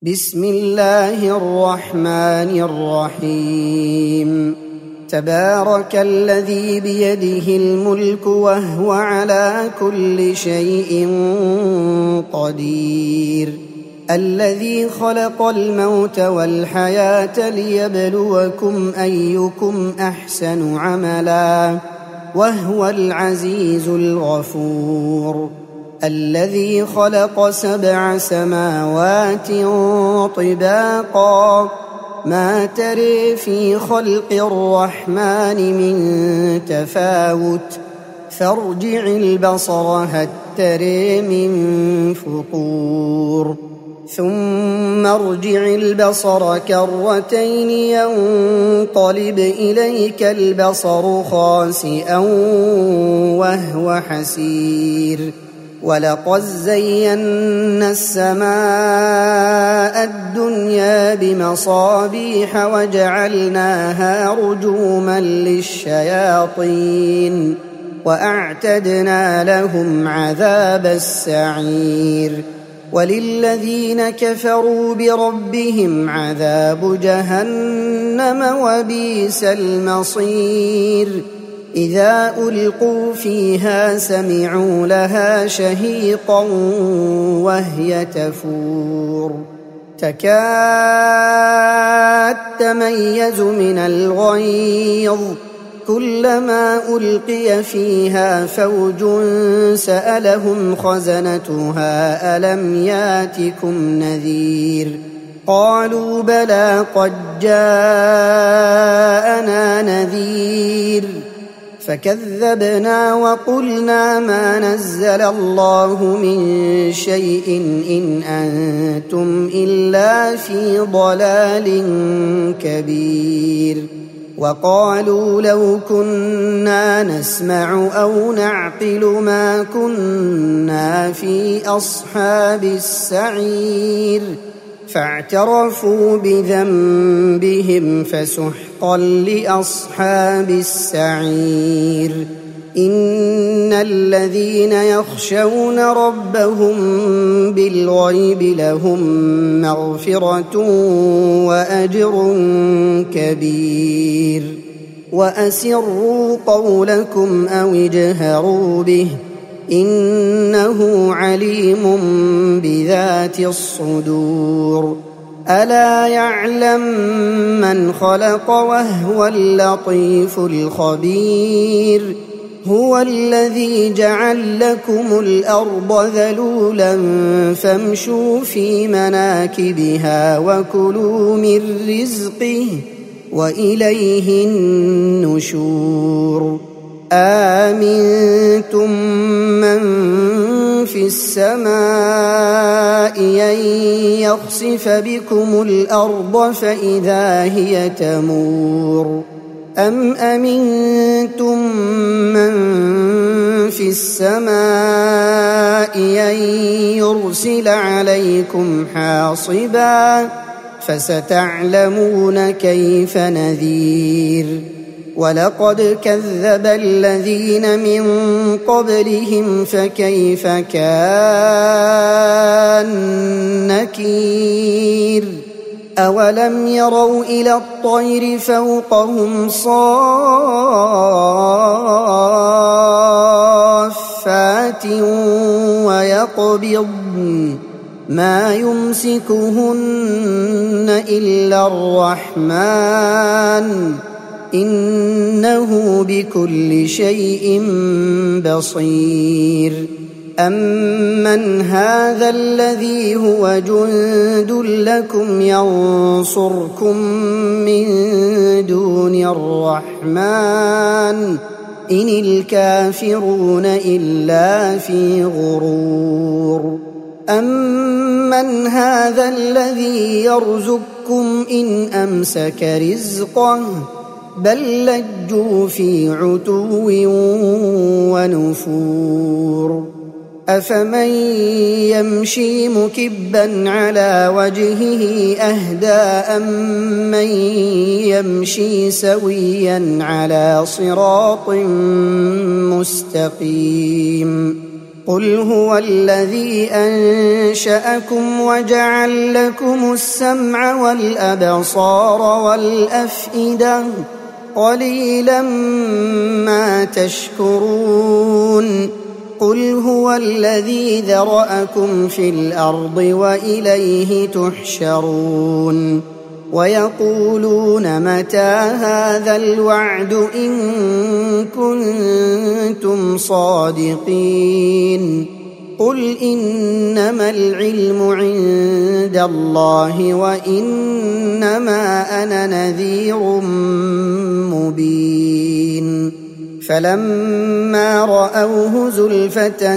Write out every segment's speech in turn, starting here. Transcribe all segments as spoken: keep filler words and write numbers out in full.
بسم الله الرحمن الرحيم. تبارك الذي بيده الملك وهو على كل شيء قدير، الذي خلق الموت والحياة ليبلوكم أيكم أحسن عملا وهو العزيز الغفور، الذي خلق سبع سماوات طباقا ما تري في خلق الرحمن من تفاوت فارجع البصر هل تري من فطور ثم ارجع البصر كرتين ينقلب إليك البصر خاسئا وهو حسير، ولقد زينا السماء الدنيا بمصابيح وجعلناها رجوما للشياطين وأعتدنا لهم عذاب السعير، وللذين كفروا بربهم عذاب جهنم وبئس المصير. إذا ألقوا فيها سمعوا لها شهيقا وهي تفور تكاد تميز من الغيظ، كلما ألقي فيها فوج سألهم خزنتها ألم ياتكم نذير، قالوا بلى قد جاءنا نذير فكذبنا وقلنا ما نزل الله من شيء إن أنتم إلا في ضلال كبير، وقالوا لو كنا نسمع أو نعقل ما كنا في أصحاب السعير، فاعترفوا بذنبهم فسحقا لأصحاب السعير. إن الذين يخشون ربهم بالغيب لهم مغفرة وأجر كبير، وأسروا قولكم أو اجهروا به إنه عليم بذات الصدور. ألا يعلم من خلق وهو اللطيف الخبير، هو الذي جعل لكم الأرض ذلولا فامشوا في مناكبها وكلوا من رزقه وإليه النشور. آمنتم من في السماء أن يخسف بكم الأرض فإذا هي تمور، أم أمنتم من في السماء أن يرسل عليكم حاصبا فستعلمون كيف نذير. ولقد كذب الذين من قبلهم فكيف كان نكير. أولم يروا إلى الطير فوقهم صافات ويقبضن ما يمسكهن إلا الرحمن إنه بكل شيء بصير. أمن هذا الذي هو جند لكم ينصركم من دون الرحمن إن الكافرون إلا في غرور. أمن هذا الذي يرزقكم إن أمسك رزقه بل لجوا في عتو ونفور. أفمن يمشي مكبا على وجهه أهدى أمن يمشي سويا على صراط مستقيم. قل هو الذي أنشأكم وجعل لكم السمع والأبصار والأفئدة قليلا ما تشكرون قل هو الذي ذرأكم في الأرض وإليه تحشرون ويقولون متى هذا الوعد إن كنتم صادقين قل إنما العلم عند الله وإنما أنا نذير مبين فلما رأوه زلفة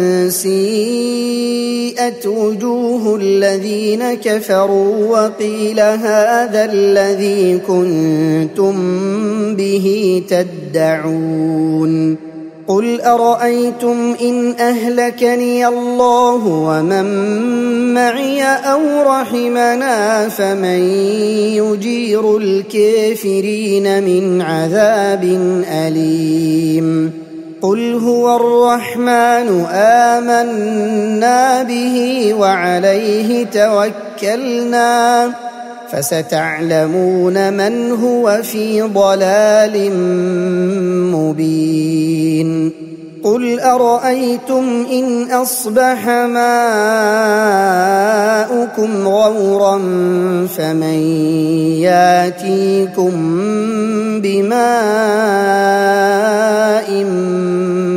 سيئت وجوه الذين كفروا وقيل هذا الذي كنتم به تدعون قل أرأيتم إن أهلكني الله ومن معي أو رحمنا فمن يجير الكافرين من عذاب أليم قل هو الرحمن آمنا به وعليه توكلنا فستعلمون من هو في ضلال مبين قل أرأيتم إن أصبح ماؤكم غورا فمن ياتيكم بماء